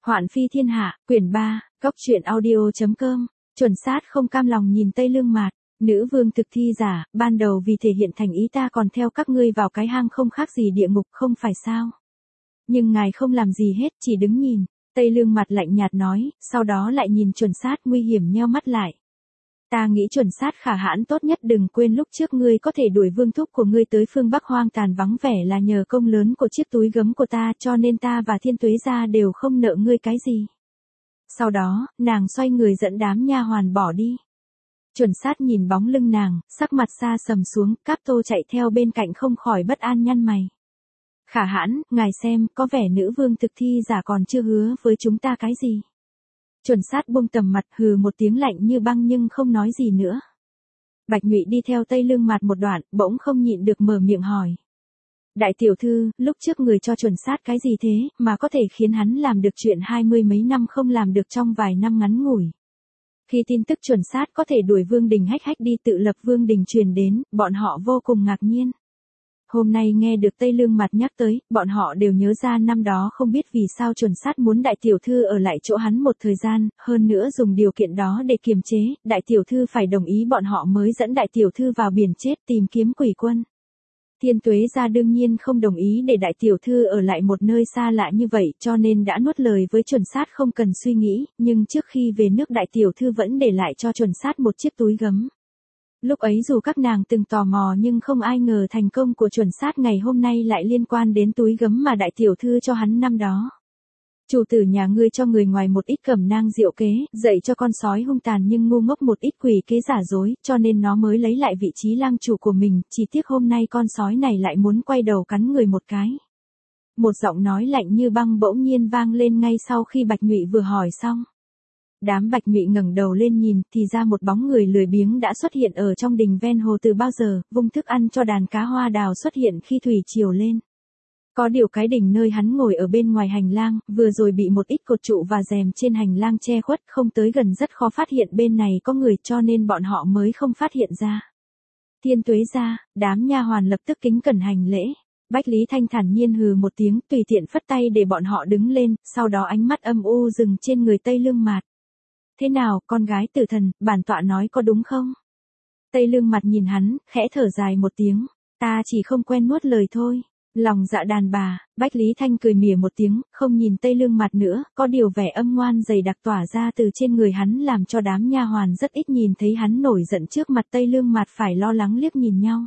Hoạn phi thiên hạ, quyển 3, Cốc truyện audio.com. Chuẩn sát không cam lòng nhìn Tây Lương Mạt, nữ vương thực thi giả, ban đầu vì thể hiện thành ý ta còn theo các ngươi vào cái hang không khác gì địa ngục không phải sao. Nhưng ngài không làm gì hết, chỉ đứng nhìn. Tây Lương Mạt lạnh nhạt nói, sau đó lại nhìn chuẩn sát nguy hiểm nheo mắt lại. Ta nghĩ chuẩn sát khả hãn tốt nhất đừng quên lúc trước ngươi có thể đuổi vương thúc của ngươi tới phương Bắc hoang tàn vắng vẻ là nhờ công lớn của chiếc túi gấm của ta, cho nên ta và Thiên Tuế gia đều không nợ ngươi cái gì. Sau đó, nàng xoay người dẫn đám nha hoàn bỏ đi. Chuẩn sát nhìn bóng lưng nàng, sắc mặt xa sầm xuống, Cáp Tô chạy theo bên cạnh không khỏi bất an nhăn mày. Khả hãn, ngài xem, có vẻ nữ vương thực thi giả còn chưa hứa với chúng ta cái gì. Chuẩn sát buông tầm mặt hừ một tiếng lạnh như băng nhưng không nói gì nữa. Bạch Nhụy đi theo Tây Lương Mạt một đoạn, bỗng không nhịn được mở miệng hỏi. Đại tiểu thư, lúc trước người cho chuẩn sát cái gì thế, mà có thể khiến hắn làm được chuyện 20 mấy năm không làm được trong vài năm ngắn ngủi. Khi tin tức chuẩn sát có thể đuổi Vương Đình Hách Hách đi tự lập Vương Đình truyền đến, bọn họ vô cùng ngạc nhiên. Hôm nay nghe được Tây Lương Mạt nhắc tới, bọn họ đều nhớ ra năm đó không biết vì sao chuẩn sát muốn đại tiểu thư ở lại chỗ hắn một thời gian, hơn nữa dùng điều kiện đó để kiềm chế, đại tiểu thư phải đồng ý bọn họ mới dẫn đại tiểu thư vào biển chết tìm kiếm quỷ quân. Thiên Tuế gia đương nhiên không đồng ý để đại tiểu thư ở lại một nơi xa lạ như vậy cho nên đã nuốt lời với chuẩn sát không cần suy nghĩ, nhưng trước khi về nước đại tiểu thư vẫn để lại cho chuẩn sát một chiếc túi gấm. Lúc ấy dù các nàng từng tò mò nhưng không ai ngờ thành công của chuẩn sát ngày hôm nay lại liên quan đến túi gấm mà đại tiểu thư cho hắn năm đó. Chủ tử nhà ngươi cho người ngoài một ít cẩm nang diệu kế, dạy cho con sói hung tàn nhưng ngu ngốc một ít quỷ kế giả dối, cho nên nó mới lấy lại vị trí lang chủ của mình, chỉ tiếc hôm nay con sói này lại muốn quay đầu cắn người một cái. Một giọng nói lạnh như băng bỗng nhiên vang lên ngay sau khi Bạch Nhụy vừa hỏi xong. Đám Bạch Nhụy ngẩng đầu lên nhìn, thì ra một bóng người lười biếng đã xuất hiện ở trong đình ven hồ từ bao giờ, vung thức ăn cho đàn cá hoa đào xuất hiện khi thủy triều lên. Có điều cái đỉnh nơi hắn ngồi ở bên ngoài hành lang, vừa rồi bị một ít cột trụ và rèm trên hành lang che khuất, không tới gần rất khó phát hiện bên này có người cho nên bọn họ mới không phát hiện ra. Thiên Tuế gia, đám nha hoàn lập tức kính cẩn hành lễ. Bách Lý Thanh thản nhiên hừ một tiếng tùy tiện phất tay để bọn họ đứng lên, sau đó ánh mắt âm u dừng trên người Tây Lương Mạt. Thế nào, con gái tử thần, bản tọa nói có đúng không? Tây Lương Mạt nhìn hắn, khẽ thở dài một tiếng. Ta chỉ không quen nuốt lời thôi. Lòng dạ đàn bà, Bách Lý Thanh cười mỉa một tiếng, không nhìn Tây Lương Mạt nữa, có điều vẻ âm ngoan dày đặc tỏa ra từ trên người hắn làm cho đám nha hoàn rất ít nhìn thấy hắn nổi giận trước mặt Tây Lương Mạt phải lo lắng liếc nhìn nhau.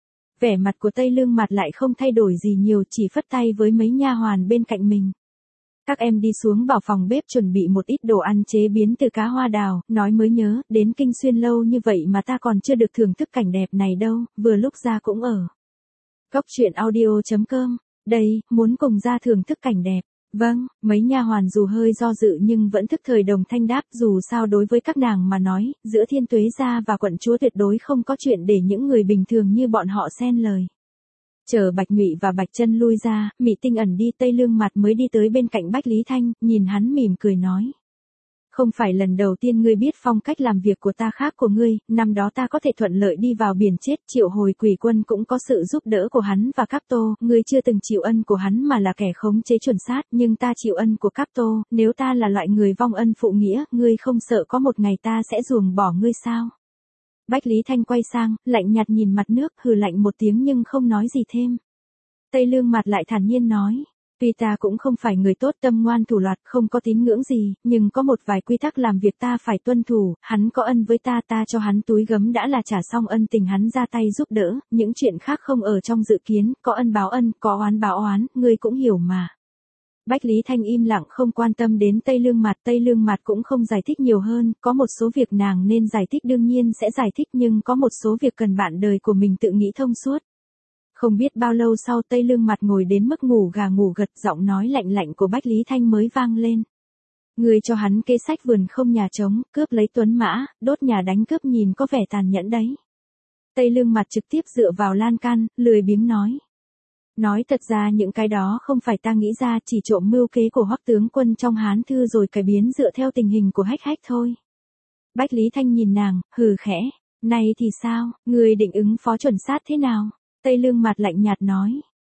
Vẻ mặt của Tây Lương Mạt lại không thay đổi gì nhiều, chỉ phất tay với mấy nha hoàn bên cạnh mình. Các em đi xuống vào phòng bếp chuẩn bị một ít đồ ăn chế biến từ cá hoa đào, nói mới nhớ, đến Kinh Xuyên lâu như vậy mà ta còn chưa được thưởng thức cảnh đẹp này đâu, vừa lúc ra cũng ở. Cốc truyện audio.com, đây, muốn cùng ra thưởng thức cảnh đẹp. Vâng, mấy nha hoàn dù hơi do dự nhưng vẫn thức thời đồng thanh đáp, dù sao đối với các nàng mà nói, giữa Thiên Tuế gia và quận chúa tuyệt đối không có chuyện để những người bình thường như bọn họ xen lời. Chờ Bạch Nhụy và Bạch Chân lui ra, Mị Tinh ẩn đi, Tây Lương Mạt mới đi tới bên cạnh Bách Lý Thanh, nhìn hắn mỉm cười nói. Không phải lần đầu tiên ngươi biết phong cách làm việc của ta khác của ngươi, năm đó ta có thể thuận lợi đi vào biển chết, triệu hồi quỷ quân cũng có sự giúp đỡ của hắn và Cáp Tô, ngươi chưa từng chịu ân của hắn mà là kẻ khống chế chuẩn sát, nhưng ta chịu ân của Cáp Tô, nếu ta là loại người vong ân phụ nghĩa, ngươi không sợ có một ngày ta sẽ ruồng bỏ ngươi sao? Bách Lý Thanh quay sang, lạnh nhạt nhìn mặt nước, hừ lạnh một tiếng nhưng không nói gì thêm. Tây Lương Mạt lại thản nhiên nói. Tuy ta cũng không phải người tốt tâm ngoan thủ loạt, không có tín ngưỡng gì, nhưng có một vài quy tắc làm việc ta phải tuân thủ, hắn có ân với ta, ta cho hắn túi gấm đã là trả xong ân tình hắn ra tay giúp đỡ, những chuyện khác không ở trong dự kiến, có ân báo ân, có oán báo oán, ngươi cũng hiểu mà. Bách Lý Thanh im lặng không quan tâm đến Tây Lương Mạt cũng không giải thích nhiều hơn, có một số việc nàng nên giải thích đương nhiên sẽ giải thích nhưng có một số việc cần bạn đời của mình tự nghĩ thông suốt. Không biết bao lâu sau Tây Lương Mạt ngồi đến mức ngủ gà ngủ gật, giọng nói lạnh lạnh của Bách Lý Thanh mới vang lên. Người cho hắn kế sách vườn không nhà trống, cướp lấy tuấn mã, đốt nhà đánh cướp nhìn có vẻ tàn nhẫn đấy. Tây Lương Mạt trực tiếp dựa vào lan can, lười biếng nói. Nói thật ra những cái đó không phải ta nghĩ ra, chỉ trộm mưu kế của Hoắc tướng quân trong Hán thư rồi cải biến dựa theo tình hình của Hách Hách thôi. Bách Lý Thanh nhìn nàng, hừ khẽ. Này thì sao, người định ứng phó chuẩn sát thế nào? Tây Lương Mạt lạnh nhạt nói.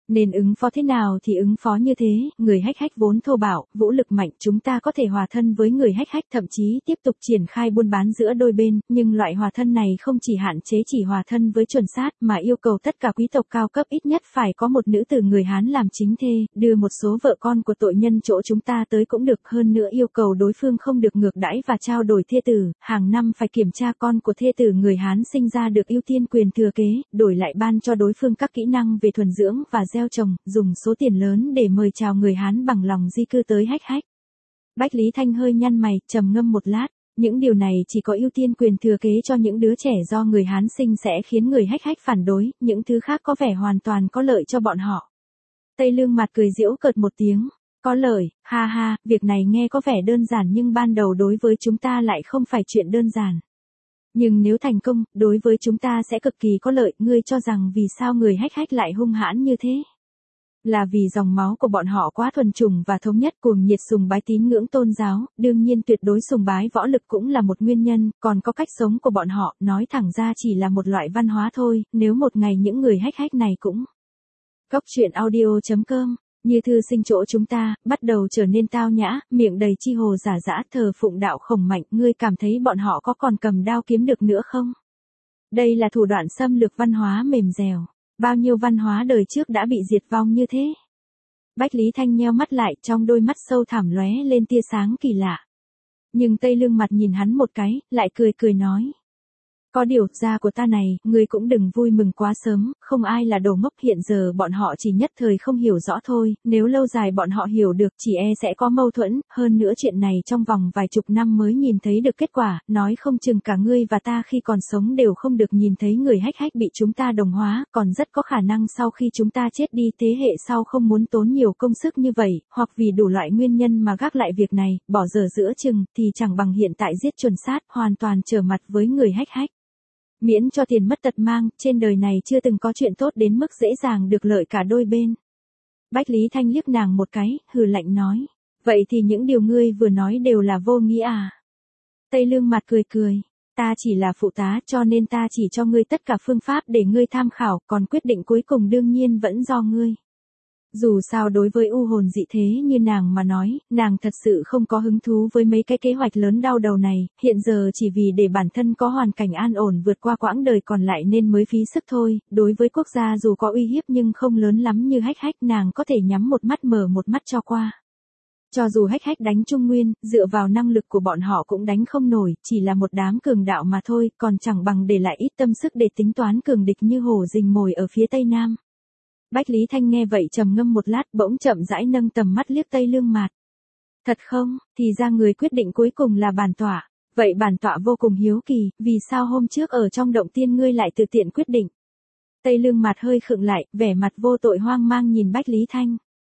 Nên ứng phó thế nào thì ứng phó như thế, người hách hách vốn thô bạo, vũ lực mạnh, chúng ta có thể hòa thân với người hách hách, thậm chí tiếp tục triển khai buôn bán giữa đôi bên, nhưng loại hòa thân này không chỉ hạn chế chỉ hòa thân với chuẩn sát, mà yêu cầu tất cả quý tộc cao cấp ít nhất phải có một nữ tử người Hán làm chính thê, đưa một số vợ con của tội nhân chỗ chúng ta tới cũng được, hơn nữa yêu cầu đối phương không được ngược đãi và trao đổi thê tử, hàng năm phải kiểm tra con của thê tử người Hán sinh ra được ưu tiên quyền thừa kế, đổi lại ban cho đối phương các kỹ năng về thuần dưỡng và gieo trồng, dùng số tiền lớn để mời chào người Hán bằng lòng di cư tới hách hách. Bách Lý Thanh hơi nhăn mày, trầm ngâm một lát, những điều này chỉ có ưu tiên quyền thừa kế cho những đứa trẻ do người Hán sinh sẽ khiến người hách hách phản đối, những thứ khác có vẻ hoàn toàn có lợi cho bọn họ. Tây Lương Mạt cười giễu cợt một tiếng, có lợi, ha ha, việc này nghe có vẻ đơn giản nhưng ban đầu đối với chúng ta lại không phải chuyện đơn giản. Nhưng nếu thành công, đối với chúng ta sẽ cực kỳ có lợi, ngươi cho rằng vì sao người hách hách lại hung hãn như thế? Là vì dòng máu của bọn họ quá thuần chủng và thống nhất, cuồng nhiệt sùng bái tín ngưỡng tôn giáo, đương nhiên tuyệt đối sùng bái võ lực cũng là một nguyên nhân, còn có cách sống của bọn họ, nói thẳng ra chỉ là một loại văn hóa thôi, nếu một ngày những người hách hách này cũng. Cốc truyện audio.com, như thư sinh chỗ chúng ta, bắt đầu trở nên tao nhã, miệng đầy chi hồ giả dã thờ phụng đạo khổng mạnh, ngươi cảm thấy bọn họ có còn cầm đao kiếm được nữa không? Đây là thủ đoạn xâm lược văn hóa mềm dẻo. Bao nhiêu văn hóa đời trước đã bị diệt vong như thế. Bách Lý Thanh nheo mắt lại, trong đôi mắt sâu thẳm lóe lên tia sáng kỳ lạ. Nhưng Tây Lương Mặt nhìn hắn một cái, lại cười cười nói. Có điều, da của ta này, ngươi cũng đừng vui mừng quá sớm, không ai là đồ ngốc, hiện giờ bọn họ chỉ nhất thời không hiểu rõ thôi, nếu lâu dài bọn họ hiểu được chỉ e sẽ có mâu thuẫn, hơn nữa chuyện này trong vòng vài chục năm mới nhìn thấy được kết quả, nói không chừng cả ngươi và ta khi còn sống đều không được nhìn thấy người hách hách bị chúng ta đồng hóa, còn rất có khả năng sau khi chúng ta chết đi thế hệ sau không muốn tốn nhiều công sức như vậy, hoặc vì đủ loại nguyên nhân mà gác lại việc này, bỏ dở giữa chừng, thì chẳng bằng hiện tại giết chuẩn sát, hoàn toàn trở mặt với người hách hách. Miễn cho tiền mất tật mang, trên đời này chưa từng có chuyện tốt đến mức dễ dàng được lợi cả đôi bên. Bách Lý Thanh liếc nàng một cái, hừ lạnh nói. Vậy thì những điều ngươi vừa nói đều là vô nghĩa à? Tây Lương Mặt cười cười. Ta chỉ là phụ tá cho nên ta chỉ cho ngươi tất cả phương pháp để ngươi tham khảo, còn quyết định cuối cùng đương nhiên vẫn do ngươi. Dù sao đối với u hồn dị thế như nàng mà nói, nàng thật sự không có hứng thú với mấy cái kế hoạch lớn đau đầu này, hiện giờ chỉ vì để bản thân có hoàn cảnh an ổn vượt qua quãng đời còn lại nên mới phí sức thôi, đối với quốc gia dù có uy hiếp nhưng không lớn lắm như hách hách nàng có thể nhắm một mắt mở một mắt cho qua. Cho dù hách hách đánh Trung Nguyên, dựa vào năng lực của bọn họ cũng đánh không nổi, chỉ là một đám cường đạo mà thôi, còn chẳng bằng để lại ít tâm sức để tính toán cường địch như hổ rình mồi ở phía Tây Nam. Bách Lý Thanh nghe vậy trầm ngâm một lát bỗng chậm rãi nâng tầm mắt liếc Tây Lương Mạt. Thật không, thì ra người quyết định cuối cùng là bản tọa. Vậy bản tọa vô cùng hiếu kỳ, vì sao hôm trước ở trong động tiên ngươi lại tự tiện quyết định. Tây Lương Mạt hơi khựng lại, vẻ mặt vô tội hoang mang nhìn Bách Lý Thanh.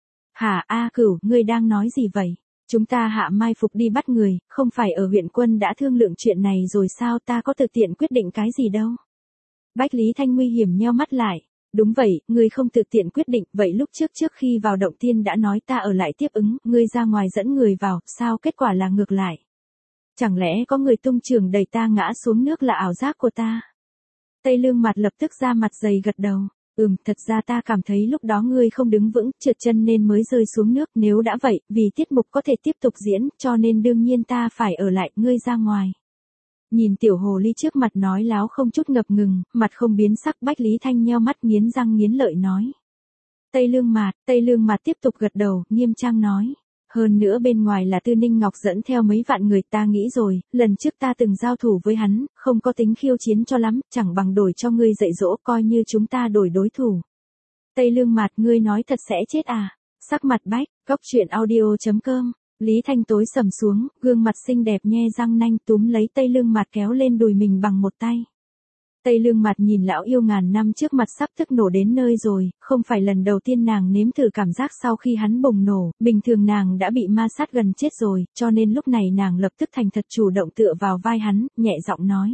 Hả A Cửu, ngươi đang nói gì vậy? Chúng ta hạ mai phục đi bắt người, không phải ở huyện quân đã thương lượng chuyện này rồi sao, ta có tự tiện quyết định cái gì đâu. Bách Lý Thanh nguy hiểm nheo mắt lại. Đúng vậy, ngươi không tự tiện quyết định, vậy lúc trước khi vào động tiên đã nói ta ở lại tiếp ứng, ngươi ra ngoài dẫn người vào, sao kết quả là ngược lại? Chẳng lẽ có người tung trường đẩy ta ngã xuống nước là ảo giác của ta? Tây Lương Mặt lập tức ra mặt dày gật đầu. Thật ra ta cảm thấy lúc đó ngươi không đứng vững, trượt chân nên mới rơi xuống nước, nếu đã vậy, vì tiết mục có thể tiếp tục diễn, cho nên đương nhiên ta phải ở lại, ngươi ra ngoài. Nhìn tiểu hồ ly trước mặt nói láo không chút ngập ngừng, mặt không biến sắc, Bách Lý Thanh nheo mắt nghiến răng nghiến lợi nói. Tây Lương Mạt tiếp tục gật đầu, nghiêm trang nói. Hơn nữa bên ngoài là Tư Ninh Ngọc dẫn theo mấy vạn người, ta nghĩ rồi, lần trước ta từng giao thủ với hắn, không có tính khiêu chiến cho lắm, chẳng bằng đổi cho ngươi dạy dỗ, coi như chúng ta đổi đối thủ. Tây Lương Mạt, ngươi nói thật sẽ chết à? Sắc mặt bách, cốc truyện audio.com. Lý Thanh tối sầm xuống, gương mặt xinh đẹp nhe răng nanh túm lấy Tây Lương Mạt kéo lên đùi mình bằng một tay. Tây Lương Mạt nhìn lão yêu ngàn năm trước mặt sắp tức nổ đến nơi rồi, không phải lần đầu tiên nàng nếm thử cảm giác sau khi hắn bùng nổ, bình thường nàng đã bị ma sát gần chết rồi, cho nên lúc này nàng lập tức thành thật chủ động tựa vào vai hắn, nhẹ giọng nói.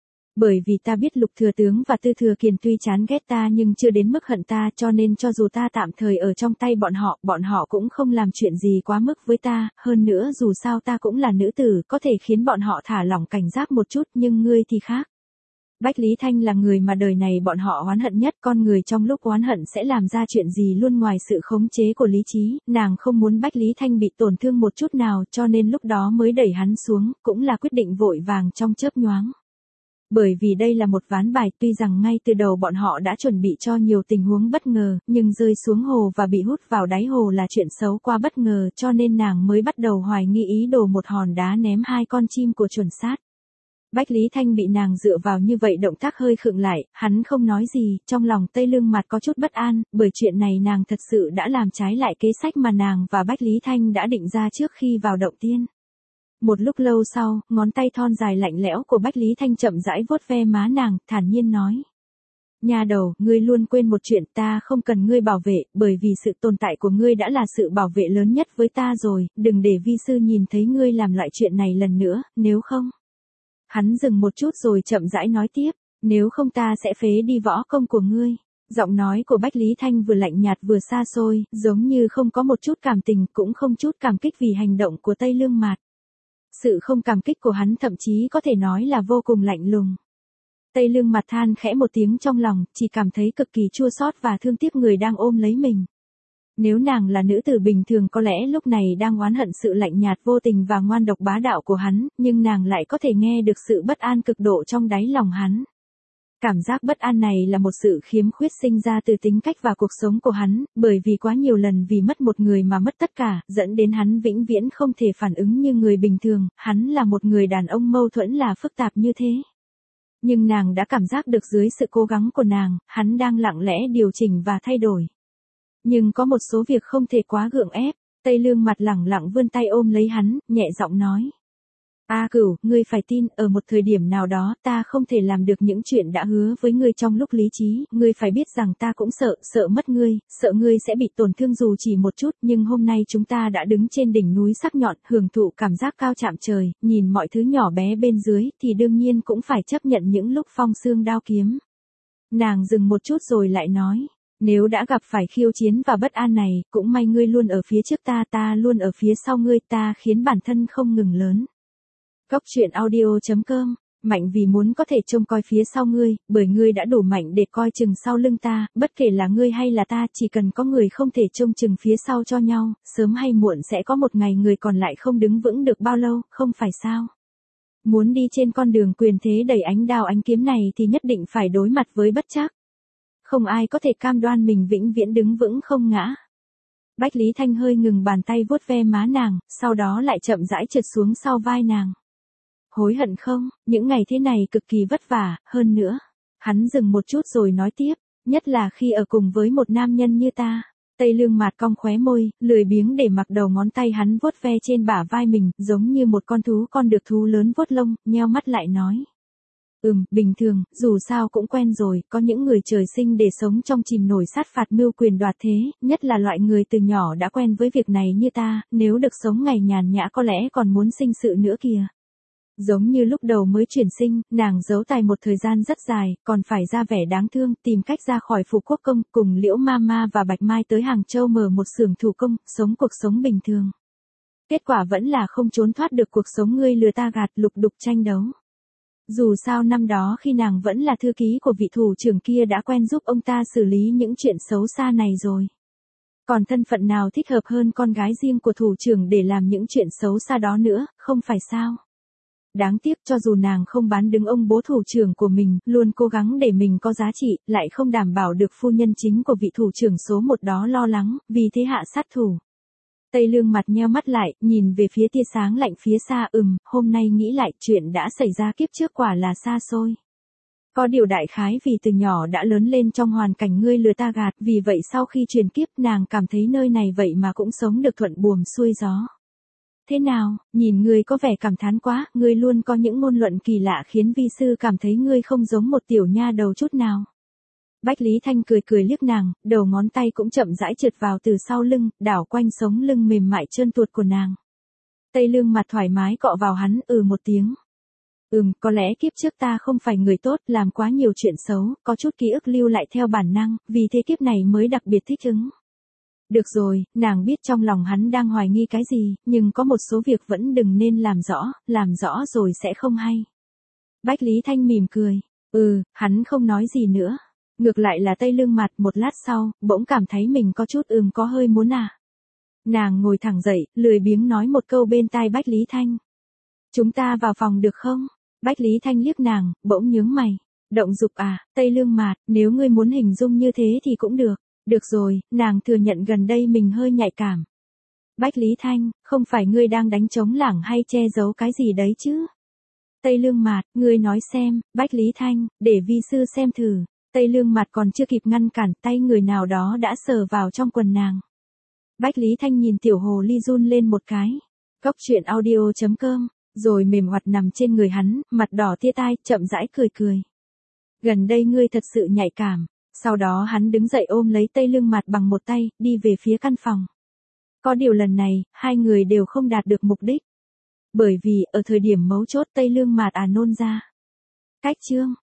Bởi vì ta biết Lục Thừa Tướng và Tư Thừa Kiền tuy chán ghét ta nhưng chưa đến mức hận ta, cho nên cho dù ta tạm thời ở trong tay bọn họ cũng không làm chuyện gì quá mức với ta, hơn nữa dù sao ta cũng là nữ tử, có thể khiến bọn họ thả lỏng cảnh giác một chút, nhưng ngươi thì khác. Bách Lý Thanh là người mà đời này bọn họ oán hận nhất, con người trong lúc oán hận sẽ làm ra chuyện gì luôn ngoài sự khống chế của lý trí, nàng không muốn Bách Lý Thanh bị tổn thương một chút nào cho nên lúc đó mới đẩy hắn xuống, cũng là quyết định vội vàng trong chớp nhoáng. Bởi vì đây là một ván bài, tuy rằng ngay từ đầu bọn họ đã chuẩn bị cho nhiều tình huống bất ngờ, nhưng rơi xuống hồ và bị hút vào đáy hồ là chuyện xấu qua bất ngờ cho nên nàng mới bắt đầu hoài nghi ý đồ một hòn đá ném hai con chim của chuẩn sát. Bách Lý Thanh bị nàng dựa vào như vậy động tác hơi khựng lại, hắn không nói gì, trong lòng Tây Lương Mặt có chút bất an, bởi chuyện này nàng thật sự đã làm trái lại kế sách mà nàng và Bách Lý Thanh đã định ra trước khi vào động tiên. Một lúc lâu sau, ngón tay thon dài lạnh lẽo của Bách Lý Thanh chậm rãi vuốt ve má nàng, thản nhiên nói. Nha đầu, ngươi luôn quên một chuyện, ta không cần ngươi bảo vệ, bởi vì sự tồn tại của ngươi đã là sự bảo vệ lớn nhất với ta rồi, đừng để vi sư nhìn thấy ngươi làm loại chuyện này lần nữa, nếu không. Hắn dừng một chút rồi chậm rãi nói tiếp, nếu không ta sẽ phế đi võ công của ngươi. Giọng nói của Bách Lý Thanh vừa lạnh nhạt vừa xa xôi, giống như không có một chút cảm tình, cũng không chút cảm kích vì hành động của Tây Lương Mạt. Sự không cảm kích của hắn thậm chí có thể nói là vô cùng lạnh lùng. Tây Lương Mặt than khẽ một tiếng trong lòng, chỉ cảm thấy cực kỳ chua xót và thương tiếc người đang ôm lấy mình. Nếu nàng là nữ tử bình thường có lẽ lúc này đang oán hận sự lạnh nhạt vô tình và ngoan độc bá đạo của hắn, nhưng nàng lại có thể nghe được sự bất an cực độ trong đáy lòng hắn. Cảm giác bất an này là một sự khiếm khuyết sinh ra từ tính cách và cuộc sống của hắn, bởi vì quá nhiều lần vì mất một người mà mất tất cả, dẫn đến hắn vĩnh viễn không thể phản ứng như người bình thường, hắn là một người đàn ông mâu thuẫn là phức tạp như thế. Nhưng nàng đã cảm giác được dưới sự cố gắng của nàng, hắn đang lặng lẽ điều chỉnh và thay đổi. Nhưng có một số việc không thể quá gượng ép, Tây Lương Mặt lẳng lặng vươn tay ôm lấy hắn, nhẹ giọng nói. A Cửu, ngươi phải tin, ở một thời điểm nào đó ta không thể làm được những chuyện đã hứa với ngươi trong lúc lý trí, ngươi phải biết rằng ta cũng sợ mất ngươi, sợ ngươi sẽ bị tổn thương dù chỉ một chút, nhưng hôm nay chúng ta đã đứng trên đỉnh núi sắc nhọn, hưởng thụ cảm giác cao chạm trời, nhìn mọi thứ nhỏ bé bên dưới, thì đương nhiên cũng phải chấp nhận những lúc phong xương đao kiếm. Nàng dừng một chút rồi lại nói. Nếu đã gặp phải khiêu chiến và bất an này, cũng may ngươi luôn ở phía trước ta luôn ở phía sau ngươi, ta khiến bản thân không ngừng lớn. Góc truyện audio.com, mạnh vì muốn có thể trông coi phía sau ngươi, bởi ngươi đã đủ mạnh để coi chừng sau lưng ta, bất kể là ngươi hay là ta, chỉ cần có người không thể trông chừng phía sau cho nhau, sớm hay muộn sẽ có một ngày người còn lại không đứng vững được bao lâu, không phải sao? Muốn đi trên con đường quyền thế đầy ánh đao ánh kiếm này thì nhất định phải đối mặt với bất trắc. Không ai có thể cam đoan mình vĩnh viễn đứng vững không ngã. Bách Lý Thanh hơi ngừng bàn tay vuốt ve má nàng, sau đó lại chậm rãi trượt xuống sau vai nàng. Hối hận không, những ngày thế này cực kỳ vất vả, hơn nữa. Hắn dừng một chút rồi nói tiếp, nhất là khi ở cùng với một nam nhân như ta. Tây Lương Mạt cong khóe môi, lười biếng để mặc đầu ngón tay hắn vuốt ve trên bả vai mình, giống như một con được thú lớn vuốt lông, nheo mắt lại nói. Bình thường, dù sao cũng quen rồi, có những người trời sinh để sống trong chìm nổi sát phạt mưu quyền đoạt thế, nhất là loại người từ nhỏ đã quen với việc này như ta, nếu được sống ngày nhàn nhã có lẽ còn muốn sinh sự nữa kìa. Giống như lúc đầu mới chuyển sinh, nàng giấu tài một thời gian rất dài, còn phải ra vẻ đáng thương, tìm cách ra khỏi Phủ Quốc Công, cùng Liễu Mama và Bạch Mai tới Hàng Châu mở một xưởng thủ công, sống cuộc sống bình thường. Kết quả vẫn là không trốn thoát được cuộc sống ngươi lừa ta gạt, lục đục tranh đấu. Dù sao năm đó khi nàng vẫn là thư ký của vị thủ trưởng kia đã quen giúp ông ta xử lý những chuyện xấu xa này rồi. Còn thân phận nào thích hợp hơn con gái riêng của thủ trưởng để làm những chuyện xấu xa đó nữa, không phải sao? Đáng tiếc cho dù nàng không bán đứng ông bố thủ trưởng của mình, luôn cố gắng để mình có giá trị, lại không đảm bảo được phu nhân chính của vị thủ trưởng số một đó lo lắng, vì thế hạ sát thủ. Tây Lương Mặt nheo mắt lại, nhìn về phía tia sáng lạnh phía xa, hôm nay nghĩ lại chuyện đã xảy ra kiếp trước quả là xa xôi. Có điều đại khái vì từ nhỏ đã lớn lên trong hoàn cảnh ngươi lừa ta gạt, vì vậy sau khi truyền kiếp nàng cảm thấy nơi này vậy mà cũng sống được thuận buồm xuôi gió. Thế nào, nhìn ngươi có vẻ cảm thán quá, ngươi luôn có những ngôn luận kỳ lạ khiến vi sư cảm thấy ngươi không giống một tiểu nha đầu chút nào. Bách Lý Thanh cười liếc nàng, đầu ngón tay cũng chậm rãi trượt vào từ sau lưng, đảo quanh sống lưng mềm mại trơn tuột của nàng. Tây Lương Mặt thoải mái cọ vào hắn, một tiếng. Có lẽ kiếp trước ta không phải người tốt, làm quá nhiều chuyện xấu, có chút ký ức lưu lại theo bản năng, vì thế kiếp này mới đặc biệt thích ứng. Được rồi, nàng biết trong lòng hắn đang hoài nghi cái gì, nhưng có một số việc vẫn đừng nên làm rõ rồi sẽ không hay. Bách Lý Thanh mỉm cười. Hắn không nói gì nữa. Ngược lại là Tây Lương Mạt một lát sau, bỗng cảm thấy mình có chút có hơi muốn à. Nàng ngồi thẳng dậy, lười biếng nói một câu bên tai Bách Lý Thanh. Chúng ta vào phòng được không? Bách Lý Thanh liếc nàng, bỗng nhướng mày. Động dục à, Tây Lương Mạt, nếu ngươi muốn hình dung như thế thì cũng được. Được rồi, nàng thừa nhận gần đây mình hơi nhạy cảm. Bách Lý Thanh, không phải ngươi đang đánh trống lảng hay che giấu cái gì đấy chứ? Tây Lương Mạt, ngươi nói xem. Bách Lý Thanh, để vi sư xem thử. Tây Lương Mạt còn chưa kịp ngăn cản, tay người nào đó đã sờ vào trong quần nàng. Bách Lý Thanh nhìn tiểu hồ ly run lên một cái. Cóc truyện audio.com, rồi mềm hoạt nằm trên người hắn, mặt đỏ tia tai, chậm rãi cười. Gần đây ngươi thật sự nhạy cảm. Sau đó hắn đứng dậy ôm lấy Tây Lương Mạt bằng một tay, đi về phía căn phòng. Có điều lần này, hai người đều không đạt được mục đích. Bởi vì, ở thời điểm mấu chốt Tây Lương Mạt nôn ra. Cách chương.